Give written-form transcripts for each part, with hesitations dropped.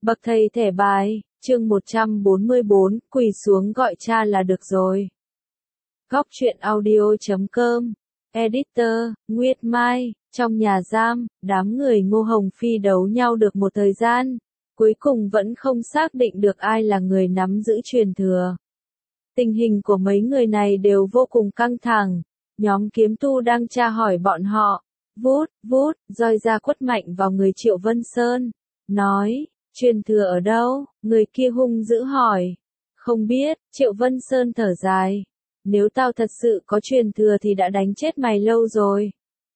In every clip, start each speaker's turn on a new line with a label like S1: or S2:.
S1: Bậc thầy thẻ bài, chương 144, quỳ xuống gọi cha là được rồi. Góc truyện audio.com, Editor, Nguyệt Mai, trong nhà giam, đám người Ngô Hồng Phi đấu nhau được một thời gian, cuối cùng vẫn không xác định được ai là người nắm giữ truyền thừa. Tình hình của mấy người này đều vô cùng căng thẳng, nhóm kiếm tu đang tra hỏi bọn họ, vút, roi ra quất mạnh vào người Triệu Vân Sơn, nói, truyền thừa ở đâu, người kia hung dữ hỏi. Không biết, Triệu Vân Sơn thở dài. Nếu tao thật sự có truyền thừa thì đã đánh chết mày lâu rồi.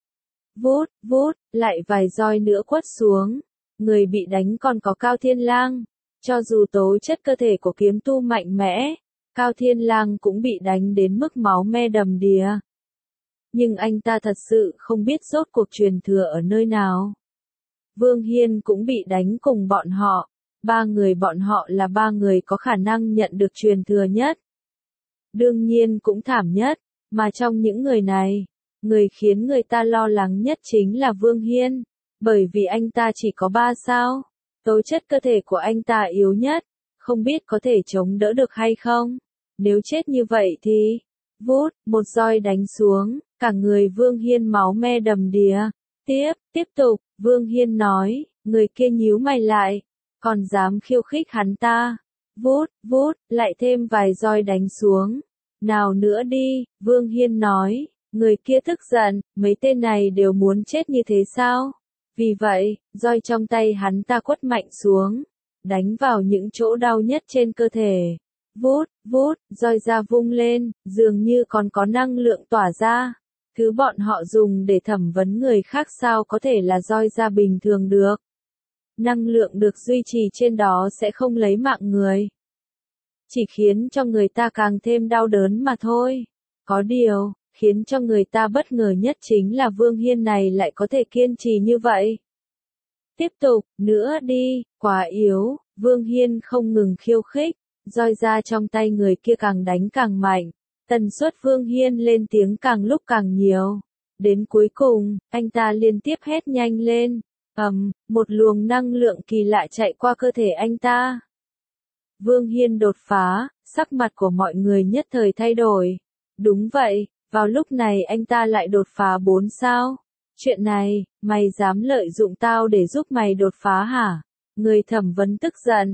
S1: Vút, lại vài roi nữa quất xuống. Người bị đánh còn có Cao Thiên Lang. Cho dù tố chất cơ thể của kiếm tu mạnh mẽ, Cao Thiên Lang cũng bị đánh đến mức máu me đầm đìa. Nhưng anh ta thật sự không biết rốt cuộc truyền thừa ở nơi nào. Vương Hiên cũng bị đánh cùng bọn họ. Ba người bọn họ là ba người có khả năng nhận được truyền thừa nhất. Đương nhiên cũng thảm nhất, mà trong những người này, người khiến người ta lo lắng nhất chính là Vương Hiên, bởi vì anh ta chỉ có 3 sao, tố chất cơ thể của anh ta yếu nhất, không biết có thể chống đỡ được hay không. Nếu chết như vậy thì, một roi đánh xuống, cả người Vương Hiên máu me đầm đìa. Tiếp tục, Vương Hiên nói, người kia nhíu mày lại, còn dám khiêu khích hắn ta. Vút, lại thêm vài roi đánh xuống. Nào nữa đi, Vương Hiên nói, người kia tức giận, mấy tên này đều muốn chết như thế sao? Vì vậy, roi trong tay hắn ta quất mạnh xuống, đánh vào những chỗ đau nhất trên cơ thể. Vút, roi ra vung lên, dường như còn có năng lượng tỏa ra. Thứ bọn họ dùng để thẩm vấn người khác sao có thể là roi ra bình thường được. Năng lượng được duy trì trên đó sẽ không lấy mạng người. Chỉ khiến cho người ta càng thêm đau đớn mà thôi. Có điều, khiến cho người ta bất ngờ nhất chính là Vương Hiên này lại có thể kiên trì như vậy. Tiếp tục, nữa đi, quá yếu, Vương Hiên không ngừng khiêu khích, roi ra trong tay người kia càng đánh càng mạnh. Tần suất Vương Hiên lên tiếng càng lúc càng nhiều. Đến cuối cùng, anh ta liên tiếp hét nhanh lên. Một luồng năng lượng kỳ lạ chạy qua cơ thể anh ta. Vương Hiên đột phá, sắc mặt của mọi người nhất thời thay đổi. Đúng vậy, vào lúc này anh ta lại đột phá 4 sao. Chuyện này, mày dám lợi dụng tao để giúp mày đột phá hả? Người thẩm vấn tức giận.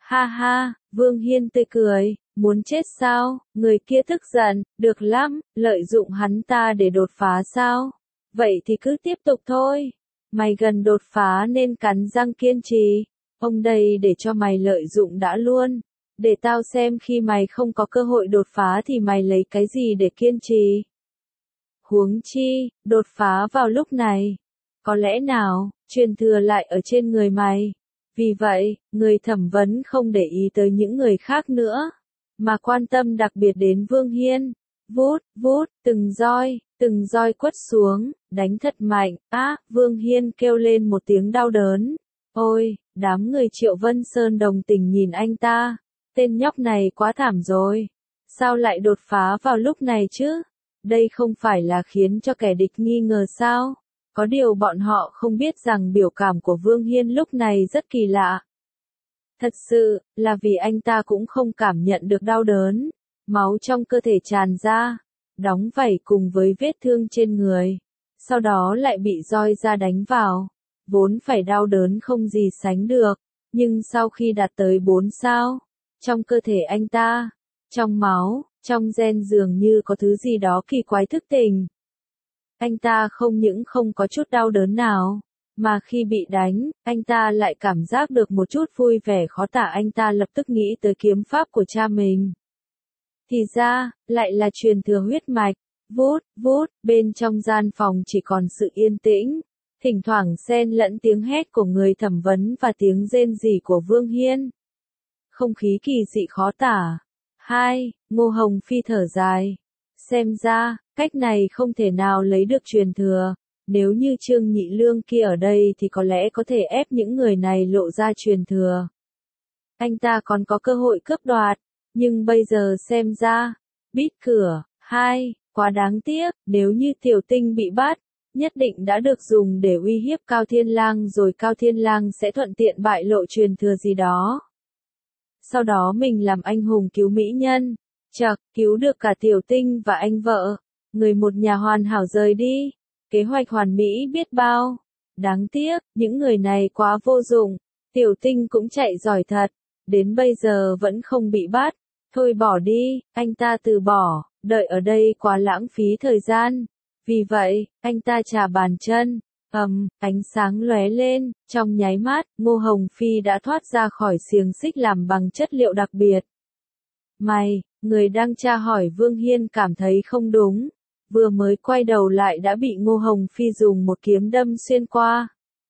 S1: Ha, Vương Hiên tươi cười. Muốn chết sao? Người kia tức giận, được lắm, lợi dụng hắn ta để đột phá sao? Vậy thì cứ tiếp tục thôi. Mày gần đột phá nên cắn răng kiên trì. Ông đây để cho mày lợi dụng đã luôn. Để tao xem khi mày không có cơ hội đột phá thì mày lấy cái gì để kiên trì. Huống chi, đột phá vào lúc này. Có lẽ nào, truyền thừa lại ở trên người mày. Vì vậy, người thẩm vấn không để ý tới những người khác nữa, mà quan tâm đặc biệt đến Vương Hiên. Vút, từng roi quất xuống, đánh thật mạnh. Vương Hiên kêu lên một tiếng đau đớn. Ôi, đám người Triệu Vân Sơn đồng tình nhìn anh ta. Tên nhóc này quá thảm rồi. Sao lại đột phá vào lúc này chứ? Đây không phải là khiến cho kẻ địch nghi ngờ sao? Có điều bọn họ không biết rằng biểu cảm của Vương Hiên lúc này rất kỳ lạ. Thật sự, là vì anh ta cũng không cảm nhận được đau đớn. Máu trong cơ thể tràn ra, đóng vảy cùng với vết thương trên người. Sau đó lại bị roi ra đánh vào. Vốn phải đau đớn không gì sánh được. Nhưng sau khi đạt tới 4 sao, trong cơ thể anh ta, trong máu, trong gen dường như có thứ gì đó kỳ quái thức tỉnh. Anh ta không những không có chút đau đớn nào, mà khi bị đánh, anh ta lại cảm giác được một chút vui vẻ khó tả. Anh ta lập tức nghĩ tới kiếm pháp của cha mình. Thì ra, lại là truyền thừa huyết mạch. Vút, bên trong gian phòng chỉ còn sự yên tĩnh, thỉnh thoảng xen lẫn tiếng hét của người thẩm vấn và tiếng rên rỉ của Vương Hiên. Không khí kỳ dị khó tả. Ngô Hồng Phi thở dài. Xem ra, cách này không thể nào lấy được truyền thừa. Nếu như Trương Nhị Lương kia ở đây thì có lẽ có thể ép những người này lộ ra truyền thừa. Anh ta còn có cơ hội cướp đoạt. Nhưng bây giờ xem ra, bít cửa. Quá đáng tiếc, nếu như Tiểu Tinh bị bắt, nhất định đã được dùng để uy hiếp Cao Thiên Lang rồi Cao Thiên Lang sẽ thuận tiện bại lộ truyền thừa gì đó. Sau đó mình làm anh hùng cứu mỹ nhân, chậc, cứu được cả Tiểu Tinh và anh vợ, người một nhà hoàn hảo rời đi, kế hoạch hoàn mỹ biết bao. Đáng tiếc, những người này quá vô dụng, Tiểu Tinh cũng chạy giỏi thật, đến bây giờ vẫn không bị bắt, thôi bỏ đi, anh ta từ bỏ, đợi ở đây quá lãng phí thời gian. Vì vậy, anh ta chà bàn chân, ánh sáng lóe lên, trong nháy mắt, Ngô Hồng Phi đã thoát ra khỏi xiềng xích làm bằng chất liệu đặc biệt. Mày, người đang tra hỏi Vương Hiên cảm thấy không đúng, vừa mới quay đầu lại đã bị Ngô Hồng Phi dùng một kiếm đâm xuyên qua.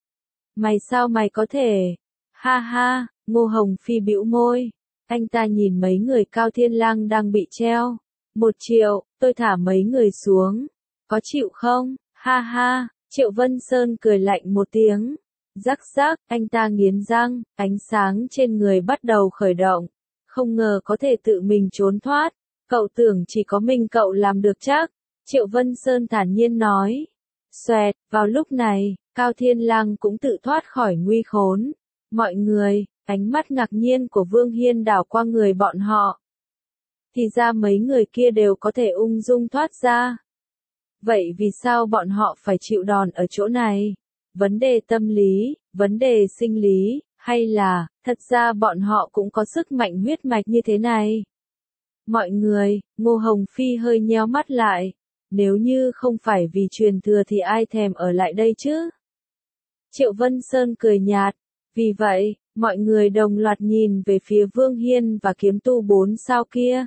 S1: Mày sao mày có thể? Ha ha, Ngô Hồng Phi bĩu môi, anh ta nhìn mấy người Cao Thiên Lang đang bị treo. 1 triệu, tôi thả mấy người xuống. Có chịu không? Ha ha, Triệu Vân Sơn cười lạnh một tiếng. Rắc rắc, anh ta nghiến răng, ánh sáng trên người bắt đầu khởi động. Không ngờ có thể tự mình trốn thoát. Cậu tưởng chỉ có mình cậu làm được chắc. Triệu Vân Sơn thản nhiên nói. Xoẹt, vào lúc này, Cao Thiên Lang cũng tự thoát khỏi nguy khốn. Mọi người, ánh mắt ngạc nhiên của Vương Hiên đảo qua người bọn họ. Thì ra mấy người kia đều có thể ung dung thoát ra. Vậy vì sao bọn họ phải chịu đòn ở chỗ này? Vấn đề tâm lý, vấn đề sinh lý, hay là, thật ra bọn họ cũng có sức mạnh huyết mạch như thế này? Mọi người, Ngô Hồng Phi hơi nheo mắt lại. Nếu như không phải vì truyền thừa thì ai thèm ở lại đây chứ? Triệu Vân Sơn cười nhạt. Vì vậy, mọi người đồng loạt nhìn về phía Vương Hiên và kiếm tu 4 sao kia.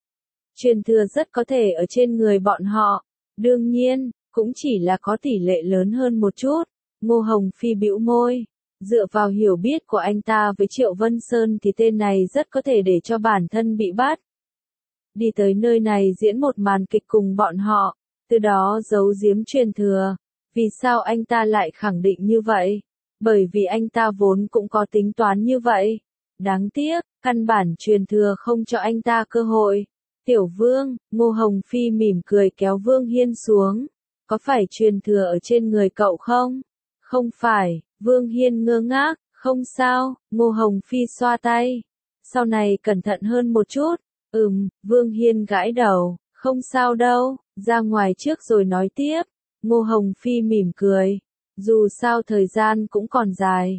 S1: Truyền thừa rất có thể ở trên người bọn họ. Đương nhiên, cũng chỉ là có tỷ lệ lớn hơn một chút. Ngô Hồng Phi bĩu môi. Dựa vào hiểu biết của anh ta với Triệu Vân Sơn thì tên này rất có thể để cho bản thân bị bắt. Đi tới nơi này diễn một màn kịch cùng bọn họ, từ đó giấu giếm truyền thừa. Vì sao anh ta lại khẳng định như vậy? Bởi vì anh ta vốn cũng có tính toán như vậy. Đáng tiếc, căn bản truyền thừa không cho anh ta cơ hội. Tiểu Vương, Ngô Hồng Phi mỉm cười kéo Vương Hiên xuống. Có phải truyền thừa ở trên người cậu không? Không phải, Vương Hiên ngơ ngác, không sao, Ngô Hồng Phi xoa tay. Sau này cẩn thận hơn một chút. Vương Hiên gãi đầu, không sao đâu, ra ngoài trước rồi nói tiếp. Ngô Hồng Phi mỉm cười. Dù sao thời gian cũng còn dài.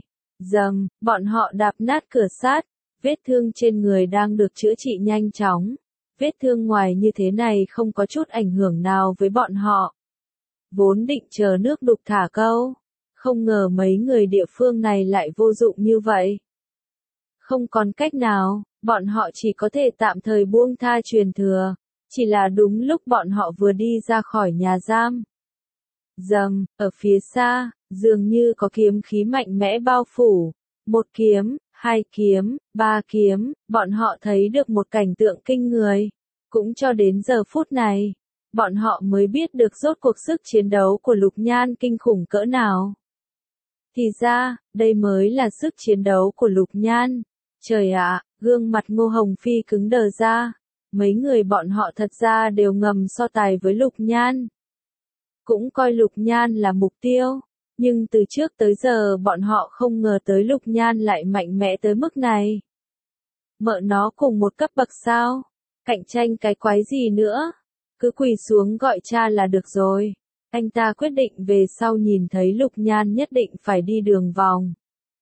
S1: Bọn họ đạp nát cửa sắt, vết thương trên người đang được chữa trị nhanh chóng. Vết thương ngoài như thế này không có chút ảnh hưởng nào với bọn họ. Vốn định chờ nước đục thả câu. Không ngờ mấy người địa phương này lại vô dụng như vậy. Không còn cách nào, bọn họ chỉ có thể tạm thời buông tha truyền thừa. Chỉ là đúng lúc bọn họ vừa đi ra khỏi nhà giam. Ở phía xa, dường như có kiếm khí mạnh mẽ bao phủ. 1 kiếm, 2 kiếm, 3 kiếm, bọn họ thấy được một cảnh tượng kinh người. Cũng cho đến giờ phút này, bọn họ mới biết được rốt cuộc sức chiến đấu của Lục Nhan kinh khủng cỡ nào. Thì ra, đây mới là sức chiến đấu của Lục Nhan. Trời ạ, gương mặt Ngô Hồng Phi cứng đờ ra. Mấy người bọn họ thật ra đều ngầm so tài với Lục Nhan. Cũng coi Lục Nhan là mục tiêu. Nhưng từ trước tới giờ bọn họ không ngờ tới Lục Nhan lại mạnh mẽ tới mức này. Mợ nó cùng một cấp bậc sao? Cạnh tranh cái quái gì nữa? Cứ quỳ xuống gọi cha là được rồi. Anh ta quyết định về sau nhìn thấy Lục Nhan nhất định phải đi đường vòng.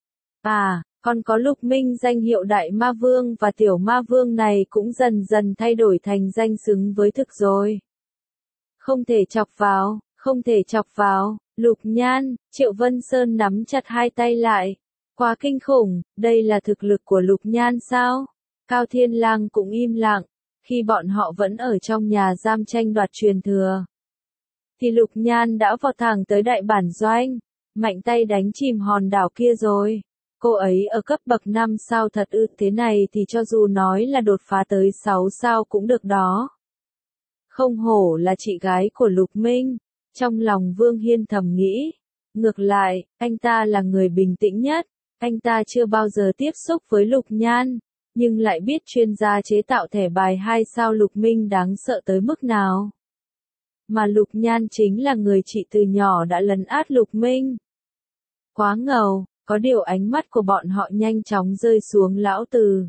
S1: Còn có Lục Minh danh hiệu Đại Ma Vương và Tiểu Ma Vương này cũng dần dần thay đổi thành danh xứng với thực rồi. Không thể chọc vào, không thể chọc vào. Lục Nhan, Triệu Vân Sơn nắm chặt hai tay lại. Quá kinh khủng, đây là thực lực của Lục Nhan sao? Cao Thiên Lang cũng im lặng, khi bọn họ vẫn ở trong nhà giam tranh đoạt truyền thừa. Thì Lục Nhan đã vọt thẳng tới đại bản doanh, mạnh tay đánh chìm hòn đảo kia rồi. Cô ấy ở cấp bậc 5 sao thật ư, thế này thì cho dù nói là đột phá tới 6 sao cũng được đó. Không hổ là chị gái của Lục Minh. Trong lòng Vương Hiên thầm nghĩ. Ngược lại, anh ta là người bình tĩnh nhất. Anh ta chưa bao giờ tiếp xúc với Lục Nhan, nhưng lại biết chuyên gia chế tạo thẻ bài 2 sao Lục Minh đáng sợ tới mức nào. mà Lục Nhan chính là người chị từ nhỏ đã lấn át Lục Minh. Quá ngầu, có điều ánh mắt của bọn họ nhanh chóng rơi xuống Lão Từ.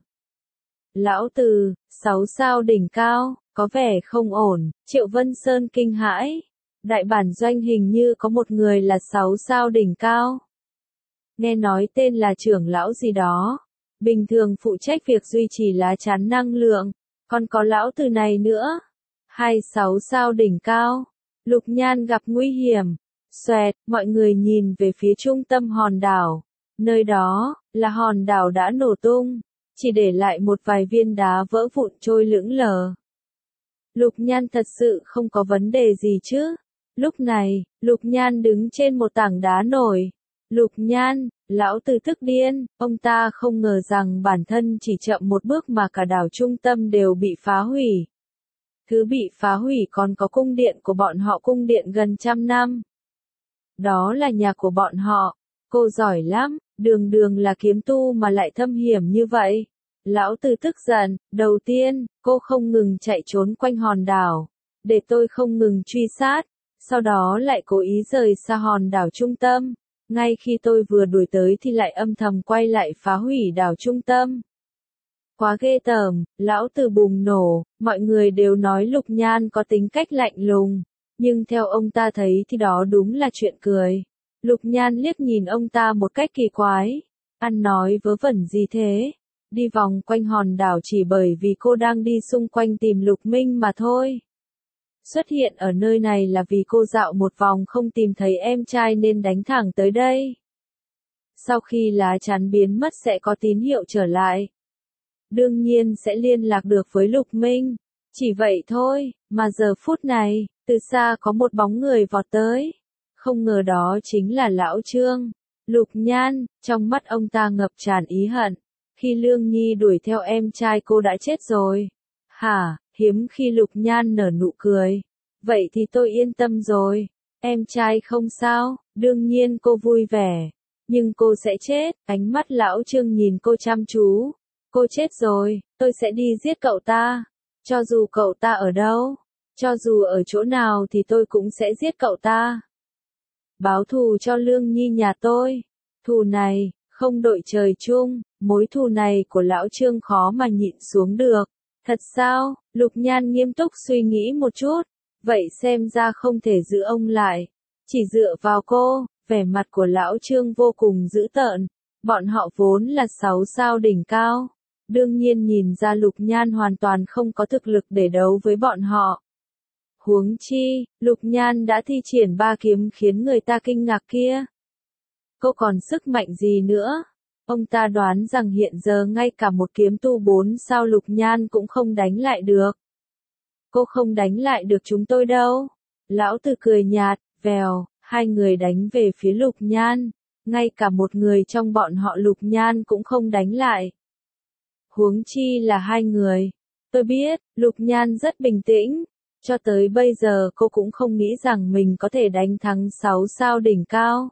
S1: Lão Từ, 6 sao đỉnh cao, có vẻ không ổn, Triệu Vân Sơn kinh hãi. Đại bản doanh hình như có một người là 6 sao đỉnh cao. Nghe nói tên là trưởng lão gì đó. Bình thường phụ trách việc duy trì lá chắn năng lượng. Còn có lão từ này nữa. 26 sao đỉnh cao. Lục Nhan gặp nguy hiểm. Xoẹt, mọi người nhìn về phía trung tâm hòn đảo. Nơi đó, là hòn đảo đã nổ tung. Chỉ để lại một vài viên đá vỡ vụn trôi lững lờ. Lục Nhan thật sự không có vấn đề gì chứ. Lúc này, Lục Nhan đứng trên một tảng đá nổi. Lục Nhan, lão từ tức điên, ông ta không ngờ rằng bản thân chỉ chậm một bước mà cả đảo trung tâm đều bị phá hủy. Thứ bị phá hủy còn có cung điện của bọn họ, cung điện gần 100 năm. Đó là nhà của bọn họ. Cô giỏi lắm, đường là kiếm tu mà lại thâm hiểm như vậy. Lão từ tức giận, đầu tiên, cô không ngừng chạy trốn quanh hòn đảo, để tôi không ngừng truy sát, sau đó lại cố ý rời xa hòn đảo trung tâm. Ngay khi tôi vừa đuổi tới thì lại âm thầm quay lại phá hủy đảo trung tâm. Quá ghê tởm, lão từ bùng nổ, mọi người đều nói Lục Nhan có tính cách lạnh lùng, nhưng theo ông ta thấy thì đó đúng là chuyện cười. Lục Nhan liếc nhìn ông ta một cách kỳ quái, ăn nói vớ vẩn gì thế? Đi vòng quanh hòn đảo chỉ bởi vì cô đang đi xung quanh tìm Lục Minh mà thôi. Xuất hiện ở nơi này là vì cô dạo một vòng không tìm thấy em trai nên đánh thẳng tới đây. Sau khi lá chắn biến mất sẽ có tín hiệu trở lại. Đương nhiên sẽ liên lạc được với Lục Minh. Chỉ vậy thôi, mà giờ phút này, từ xa có một bóng người vọt tới. Không ngờ đó chính là Lão Trương. Lục Nhan, trong mắt ông ta ngập tràn ý hận. Khi Lương Nhi đuổi theo em trai cô đã chết rồi. Hả, hiếm khi Lục Nhan nở nụ cười. Vậy thì tôi yên tâm rồi. Em trai không sao, đương nhiên cô vui vẻ. Nhưng cô sẽ chết, ánh mắt Lão Trương nhìn cô chăm chú. Cô chết rồi, tôi sẽ đi giết cậu ta. Cho dù cậu ta ở đâu, cho dù ở chỗ nào thì tôi cũng sẽ giết cậu ta. Báo thù cho Lương Nhi nhà tôi. Thù này, không đội trời chung, mối thù này của Lão Trương khó mà nhịn xuống được. Thật sao? Lục Nhan nghiêm túc suy nghĩ một chút. Vậy xem ra không thể giữ ông lại. Chỉ dựa vào cô, vẻ mặt của Lão Trương vô cùng dữ tợn. Bọn họ vốn là 6 sao đỉnh cao. Đương nhiên nhìn ra Lục Nhan hoàn toàn không có thực lực để đấu với bọn họ. Huống chi, Lục Nhan đã thi triển 3 kiếm khiến người ta kinh ngạc kia. Cô còn sức mạnh gì nữa? Ông ta đoán rằng hiện giờ ngay cả một kiếm tu 4 sao Lục Nhan cũng không đánh lại được. Cô không đánh lại được chúng tôi đâu. Lão Từ cười nhạt, vèo, hai người đánh về phía Lục Nhan. Ngay cả một người trong bọn họ Lục Nhan cũng không đánh lại. Huống chi là hai người. Tôi biết, Lục Nhan rất bình tĩnh. Cho tới bây giờ cô cũng không nghĩ rằng mình có thể đánh thắng 6 sao đỉnh cao.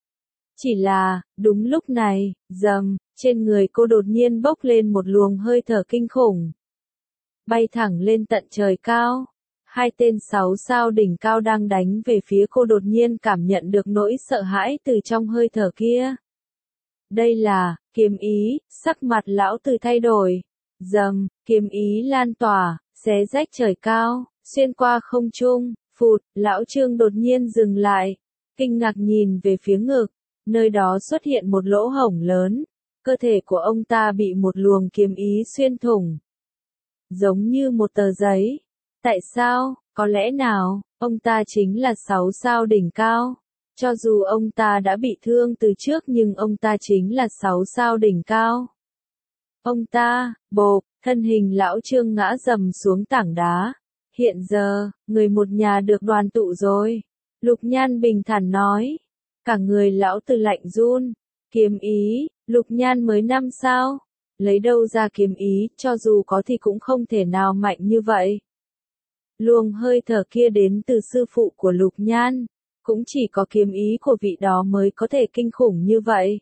S1: Chỉ là, đúng lúc này, rầm, trên người cô đột nhiên bốc lên một luồng hơi thở kinh khủng. Bay thẳng lên tận trời cao. Hai tên 6 sao đỉnh cao đang đánh về phía cô đột nhiên cảm nhận được nỗi sợ hãi từ trong hơi thở kia. Đây là, kiếm ý, sắc mặt Lão Từ thay đổi. Rầm, kiếm ý lan tỏa, xé rách trời cao, xuyên qua không trung, phụt, Lão Trương đột nhiên dừng lại, kinh ngạc nhìn về phía ngực, nơi đó xuất hiện một lỗ hổng lớn, cơ thể của ông ta bị một luồng kiếm ý xuyên thủng. Giống như một tờ giấy. Tại sao, có lẽ nào, ông ta chính là 6 sao đỉnh cao. Cho dù ông ta đã bị thương từ trước nhưng ông ta chính là 6 sao đỉnh cao. Ông ta, bộp, thân hình Lão Trương ngã rầm xuống tảng đá. Hiện giờ, người một nhà được đoàn tụ rồi. Lục Nhan bình thản nói. Cả người Lão Từ lạnh run. Kiếm ý, Lục Nhan mới 5 sao. Lấy đâu ra kiếm ý, cho dù có thì cũng không thể nào mạnh như vậy. Luồng hơi thở kia đến từ sư phụ của Lục Nhan. Cũng chỉ có kiếm ý của vị đó mới có thể kinh khủng như vậy.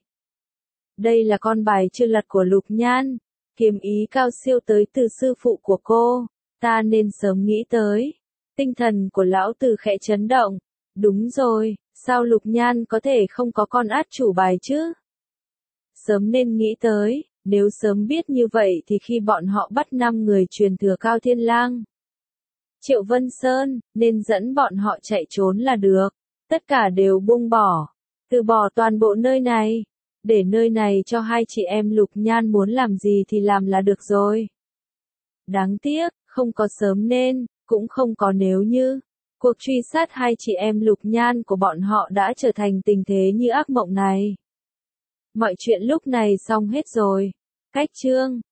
S1: Đây là con bài chưa lật của Lục Nhan. Kiếm ý cao siêu tới từ sư phụ của cô. Ta nên sớm nghĩ tới. Tinh thần của lão tử khẽ chấn động. Đúng rồi, sao Lục Nhan có thể không có con át chủ bài chứ? Sớm nên nghĩ tới, nếu sớm biết như vậy thì khi bọn họ bắt 5 người truyền thừa Cao Thiên Lang, Triệu Vân Sơn, nên dẫn bọn họ chạy trốn là được. Tất cả đều buông bỏ, từ bỏ toàn bộ nơi này, để nơi này cho hai chị em Lục Nhan muốn làm gì thì làm là được rồi. Đáng tiếc, không có sớm nên, cũng không có nếu như. Cuộc truy sát hai chị em Lục Nhan của bọn họ đã trở thành tình thế như ác mộng này. Mọi chuyện lúc này xong hết rồi. Cách chương